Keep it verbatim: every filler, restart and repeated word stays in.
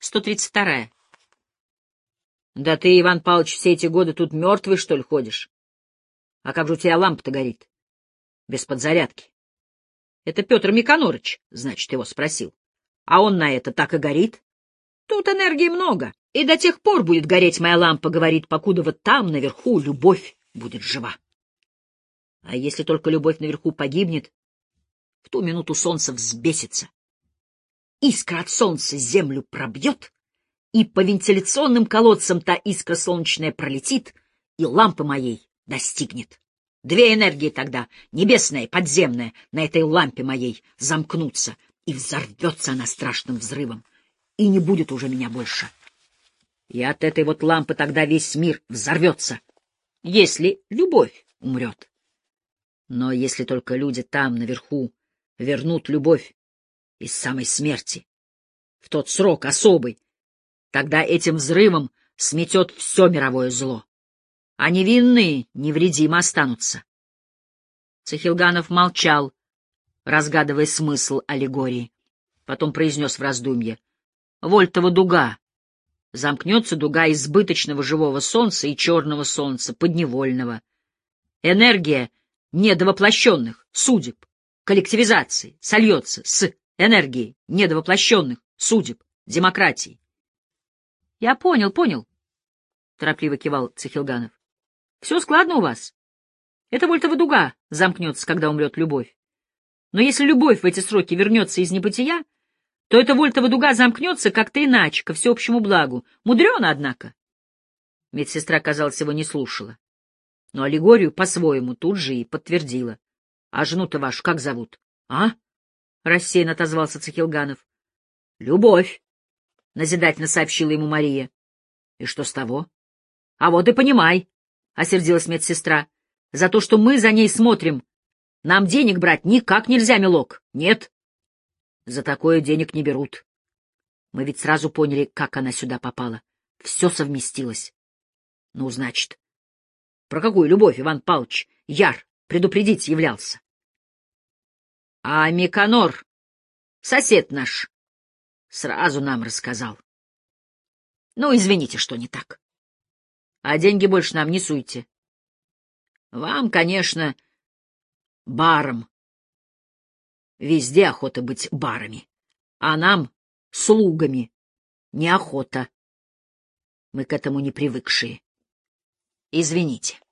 сто тридцать вторая. Да ты, Иван Павлович, все эти годы тут мертвый, что ли, ходишь? А как же у тебя лампа-то горит? Без подзарядки. Это Петр Миконорыч, значит, его спросил. А он на это так и горит. Тут энергии много, и до тех пор будет гореть моя лампа, говорит, покуда вот там, наверху, любовь будет жива. А если только любовь наверху погибнет, в ту минуту солнце взбесится. Искра от солнца землю пробьет, и по вентиляционным колодцам та искра солнечная пролетит, и лампы моей достигнет. Две энергии тогда, небесная и подземная, на этой лампе моей замкнутся, и взорвется она страшным взрывом, и не будет уже меня больше. И от этой вот лампы тогда весь мир взорвется, если любовь умрет. Но если только люди там, наверху, вернут любовь из самой смерти, в тот срок особый, тогда этим взрывом сметет все мировое зло, а невинные невредимо останутся. Цихилганов молчал, разгадывая смысл аллегории. Потом произнес в раздумье: «Вольтова дуга. Замкнется дуга избыточного живого солнца и черного солнца, подневольного. Энергия недовоплощенных судеб, коллективизации, сольется с энергией недовоплощенных судеб, демократии». — Я понял, понял, — торопливо кивал Цихилганов. — Все складно у вас. Это вольтова дуга замкнется, когда умрет любовь. Но если любовь в эти сроки вернется из небытия, то эта вольтова дуга замкнется как-то иначе, ко всеобщему благу. Мудрено, однако. Медсестра, казалось, его не слушала. Но аллегорию по-своему тут же и подтвердила. — А жену-то вашу как зовут? — А? — рассеянно отозвался Цихилганов. — Любовь, — назидательно сообщила ему Мария. — И что с того? — А вот и понимай, — осердилась медсестра. — За то, что мы за ней смотрим, нам денег брать никак нельзя, милок. Нет. За такое денег не берут. Мы ведь сразу поняли, как она сюда попала. Все совместилось. Ну, значит, про какую любовь Иван Павлович Яр предупредить являлся? А Миконор, сосед наш, сразу нам рассказал. Ну, извините, что не так. А деньги больше нам не суйте. Вам, конечно, баром. Везде охота быть барами, а нам, слугами, неохота. Мы к этому не привыкшие. Извините.